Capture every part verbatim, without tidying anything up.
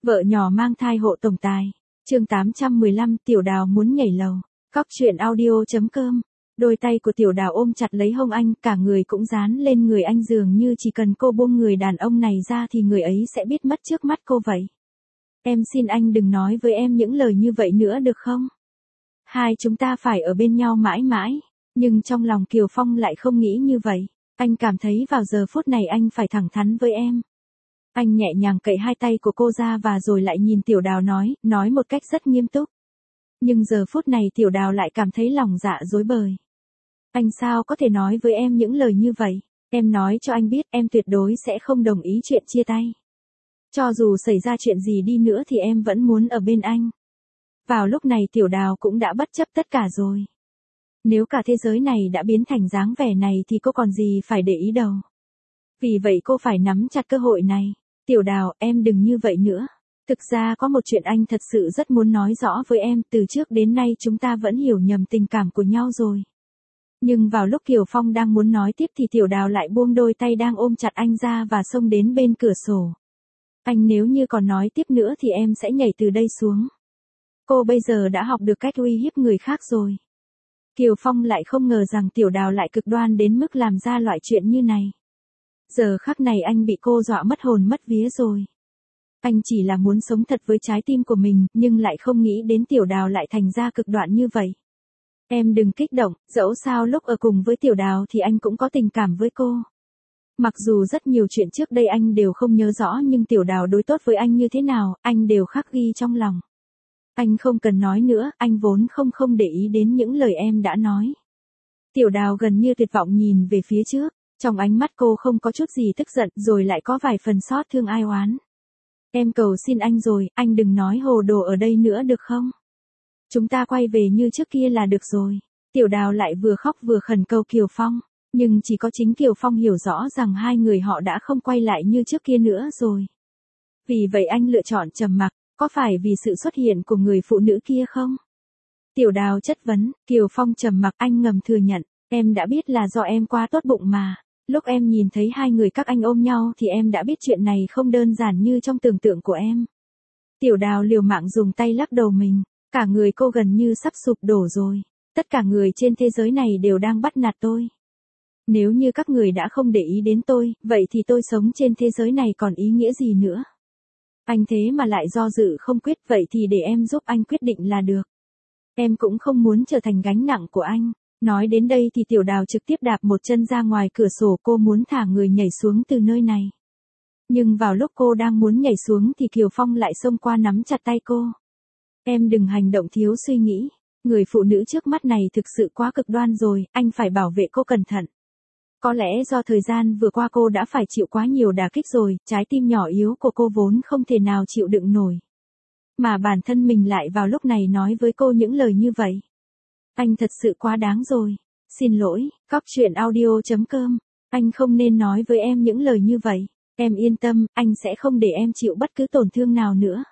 Vợ nhỏ mang thai hộ tổng tài. Chương tám trăm mười lăm, Tiểu Đào muốn nhảy lầu. Cóc truyện audio chấm com. Đôi tay của Tiểu Đào ôm chặt lấy hông anh, cả người cũng dán lên người anh, dường như chỉ cần cô buông người đàn ông này ra thì người ấy sẽ biết mất trước mắt cô vậy. Em xin anh đừng nói với em những lời như vậy nữa được không? Hai chúng ta phải ở bên nhau mãi mãi. Nhưng trong lòng Kiều Phong lại không nghĩ như vậy. Anh cảm thấy vào giờ phút này anh phải thẳng thắn với em. Anh nhẹ nhàng cậy hai tay của cô ra và rồi lại nhìn Tiểu Đào nói, nói một cách rất nghiêm túc. Nhưng giờ phút này Tiểu Đào lại cảm thấy lòng dạ rối bời. Anh sao có thể nói với em những lời như vậy? Em nói cho anh biết em tuyệt đối sẽ không đồng ý chuyện chia tay. Cho dù xảy ra chuyện gì đi nữa thì em vẫn muốn ở bên anh. Vào lúc này Tiểu Đào cũng đã bất chấp tất cả rồi. Nếu cả thế giới này đã biến thành dáng vẻ này thì cô còn gì phải để ý đâu. Vì vậy cô phải nắm chặt cơ hội này. Tiểu Đào, em đừng như vậy nữa. Thực ra có một chuyện anh thật sự rất muốn nói rõ với em, từ trước đến nay chúng ta vẫn hiểu nhầm tình cảm của nhau rồi. Nhưng vào lúc Kiều Phong đang muốn nói tiếp thì Tiểu Đào lại buông đôi tay đang ôm chặt anh ra và xông đến bên cửa sổ. Anh nếu như còn nói tiếp nữa thì em sẽ nhảy từ đây xuống. Cô bây giờ đã học được cách uy hiếp người khác rồi. Kiều Phong lại không ngờ rằng Tiểu Đào lại cực đoan đến mức làm ra loại chuyện như này. Giờ khắc này anh bị cô dọa mất hồn mất vía rồi. Anh chỉ là muốn sống thật với trái tim của mình, nhưng lại không nghĩ đến Tiểu Đào lại thành ra cực đoan như vậy. Em đừng kích động, dẫu sao lúc ở cùng với Tiểu Đào thì anh cũng có tình cảm với cô. Mặc dù rất nhiều chuyện trước đây anh đều không nhớ rõ, nhưng Tiểu Đào đối tốt với anh như thế nào, anh đều khắc ghi trong lòng. Anh không cần nói nữa, anh vốn không không để ý đến những lời em đã nói. Tiểu Đào gần như tuyệt vọng nhìn về phía trước. Trong ánh mắt cô không có chút gì tức giận, rồi lại có vài phần xót thương ai oán. Em cầu xin anh rồi, anh đừng nói hồ đồ ở đây nữa được không? Chúng ta quay về như trước kia là được rồi. Tiểu Đào lại vừa khóc vừa khẩn cầu Kiều Phong. Nhưng chỉ có chính Kiều Phong hiểu rõ rằng hai người họ đã không quay lại như trước kia nữa rồi. Vì vậy anh lựa chọn trầm mặc, có phải vì sự xuất hiện của người phụ nữ kia không? Tiểu Đào chất vấn, Kiều Phong trầm mặc, anh ngầm thừa nhận. Em đã biết là do em quá tốt bụng mà. Lúc em nhìn thấy hai người các anh ôm nhau thì em đã biết chuyện này không đơn giản như trong tưởng tượng của em. Tiểu Đào liều mạng dùng tay lắc đầu mình. Cả người cô gần như sắp sụp đổ rồi. Tất cả người trên thế giới này đều đang bắt nạt tôi. Nếu như các người đã không để ý đến tôi, vậy thì tôi sống trên thế giới này còn ý nghĩa gì nữa? Anh thế mà lại do dự không quyết, vậy thì để em giúp anh quyết định là được. Em cũng không muốn trở thành gánh nặng của anh. Nói đến đây thì Tiểu Đào trực tiếp đạp một chân ra ngoài cửa sổ, cô muốn thả người nhảy xuống từ nơi này. Nhưng vào lúc cô đang muốn nhảy xuống thì Kiều Phong lại xông qua nắm chặt tay cô. Em đừng hành động thiếu suy nghĩ. Người phụ nữ trước mắt này thực sự quá cực đoan rồi, anh phải bảo vệ cô cẩn thận. Có lẽ do thời gian vừa qua cô đã phải chịu quá nhiều đả kích rồi, trái tim nhỏ yếu của cô vốn không thể nào chịu đựng nổi. Mà bản thân mình lại vào lúc này nói với cô những lời như vậy. Anh thật sự quá đáng rồi. Xin lỗi, cóc truyện audio chấm com. Anh không nên nói với em những lời như vậy. Em yên tâm, anh sẽ không để em chịu bất cứ tổn thương nào nữa.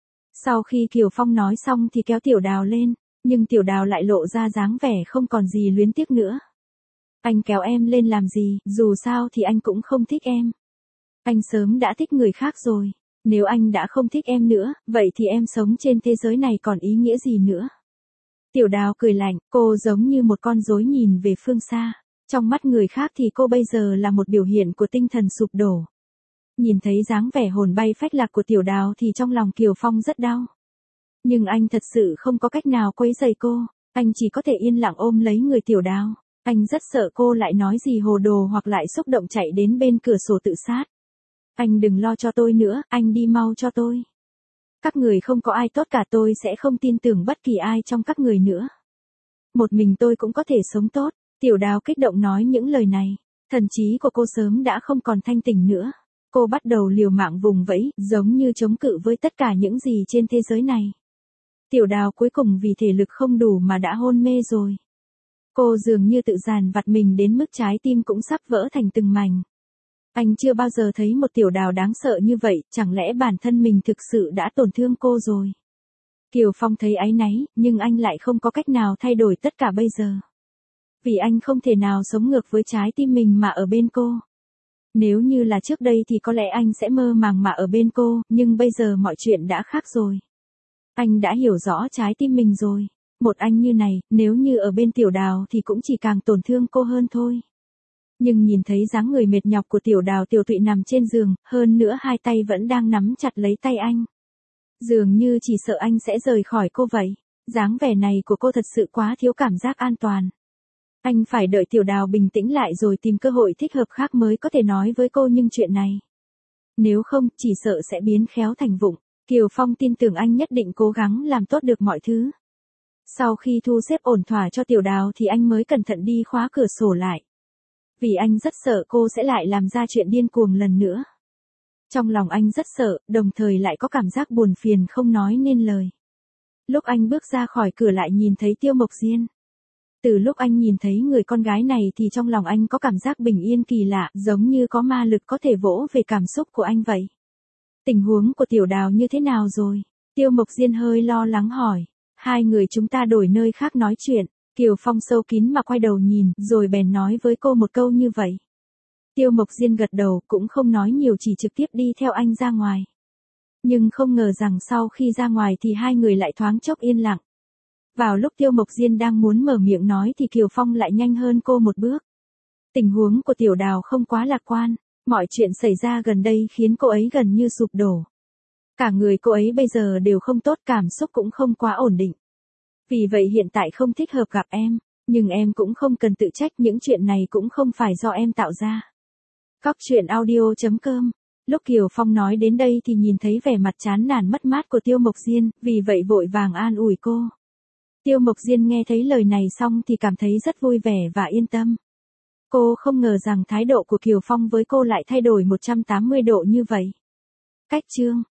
Sau khi Kiều Phong nói xong thì kéo Tiểu Đào lên, nhưng Tiểu Đào lại lộ ra dáng vẻ không còn gì luyến tiếc nữa. Anh kéo em lên làm gì, dù sao thì anh cũng không thích em. Anh sớm đã thích người khác rồi. Nếu anh đã không thích em nữa, vậy thì em sống trên thế giới này còn ý nghĩa gì nữa? Tiểu Đào cười lạnh, cô giống như một con rối nhìn về phương xa. Trong mắt người khác thì cô bây giờ là một biểu hiện của tinh thần sụp đổ. Nhìn thấy dáng vẻ hồn bay phách lạc của Tiểu Đào thì trong lòng Kiều Phong rất đau. Nhưng anh thật sự không có cách nào quấy rầy cô, anh chỉ có thể yên lặng ôm lấy người Tiểu Đào. Anh rất sợ cô lại nói gì hồ đồ hoặc lại xúc động chạy đến bên cửa sổ tự sát. Anh đừng lo cho tôi nữa, anh đi mau cho tôi. Các người không có ai tốt cả, tôi sẽ không tin tưởng bất kỳ ai trong các người nữa. Một mình tôi cũng có thể sống tốt. Tiểu Đào kích động nói những lời này. Thần trí của cô sớm đã không còn thanh tỉnh nữa. Cô bắt đầu liều mạng vùng vẫy, giống như chống cự với tất cả những gì trên thế giới này. Tiểu Đào cuối cùng vì thể lực không đủ mà đã hôn mê rồi. Cô dường như tự dàn vặt mình đến mức trái tim cũng sắp vỡ thành từng mảnh. Anh chưa bao giờ thấy một Tiểu Đào đáng sợ như vậy, chẳng lẽ bản thân mình thực sự đã tổn thương cô rồi? Kiều Phong thấy áy náy, nhưng anh lại không có cách nào thay đổi tất cả bây giờ. Vì anh không thể nào sống ngược với trái tim mình mà ở bên cô. Nếu như là trước đây thì có lẽ anh sẽ mơ màng mà ở bên cô, nhưng bây giờ mọi chuyện đã khác rồi. Anh đã hiểu rõ trái tim mình rồi. Một anh như này, nếu như ở bên Tiểu Đào thì cũng chỉ càng tổn thương cô hơn thôi. Nhưng nhìn thấy dáng người mệt nhọc của Tiểu Đào Tiểu Tụy nằm trên giường, hơn nữa hai tay vẫn đang nắm chặt lấy tay anh. Dường như chỉ sợ anh sẽ rời khỏi cô vậy. Dáng vẻ này của cô thật sự quá thiếu cảm giác an toàn. Anh phải đợi Tiểu Đào bình tĩnh lại rồi tìm cơ hội thích hợp khác mới có thể nói với cô nhưng chuyện này. Nếu không, chỉ sợ sẽ biến khéo thành vụng. Kiều Phong tin tưởng anh nhất định cố gắng làm tốt được mọi thứ. Sau khi thu xếp ổn thỏa cho Tiểu Đào thì anh mới cẩn thận đi khóa cửa sổ lại. Vì anh rất sợ cô sẽ lại làm ra chuyện điên cuồng lần nữa. Trong lòng anh rất sợ, đồng thời lại có cảm giác buồn phiền không nói nên lời. Lúc anh bước ra khỏi cửa lại nhìn thấy Tiêu Mộc Diên. Từ lúc anh nhìn thấy người con gái này thì trong lòng anh có cảm giác bình yên kỳ lạ, giống như có ma lực có thể vỗ về cảm xúc của anh vậy. Tình huống của Tiểu Đào như thế nào rồi? Tiêu Mộc Diên hơi lo lắng hỏi. Hai người chúng ta đổi nơi khác nói chuyện. Kiều Phong sâu kín mà quay đầu nhìn, rồi bèn nói với cô một câu như vậy. Tiêu Mộc Diên gật đầu, cũng không nói nhiều, chỉ trực tiếp đi theo anh ra ngoài. Nhưng không ngờ rằng sau khi ra ngoài thì hai người lại thoáng chốc yên lặng. Vào lúc Tiêu Mộc Diên đang muốn mở miệng nói thì Kiều Phong lại nhanh hơn cô một bước. Tình huống của Tiểu Đào không quá lạc quan, mọi chuyện xảy ra gần đây khiến cô ấy gần như sụp đổ. Cả người cô ấy bây giờ đều không tốt, cảm xúc cũng không quá ổn định. Vì vậy hiện tại không thích hợp gặp em, nhưng em cũng không cần tự trách, những chuyện này cũng không phải do em tạo ra. Cóc truyện audio chấm com. Lúc Kiều Phong nói đến đây thì nhìn thấy vẻ mặt chán nản mất mát của Tiêu Mộc Diên, vì vậy vội vàng an ủi cô. Tiêu Mộc Diên nghe thấy lời này xong thì cảm thấy rất vui vẻ và yên tâm. Cô không ngờ rằng thái độ của Kiều Phong với cô lại thay đổi một trăm tám mươi độ như vậy. Cách chương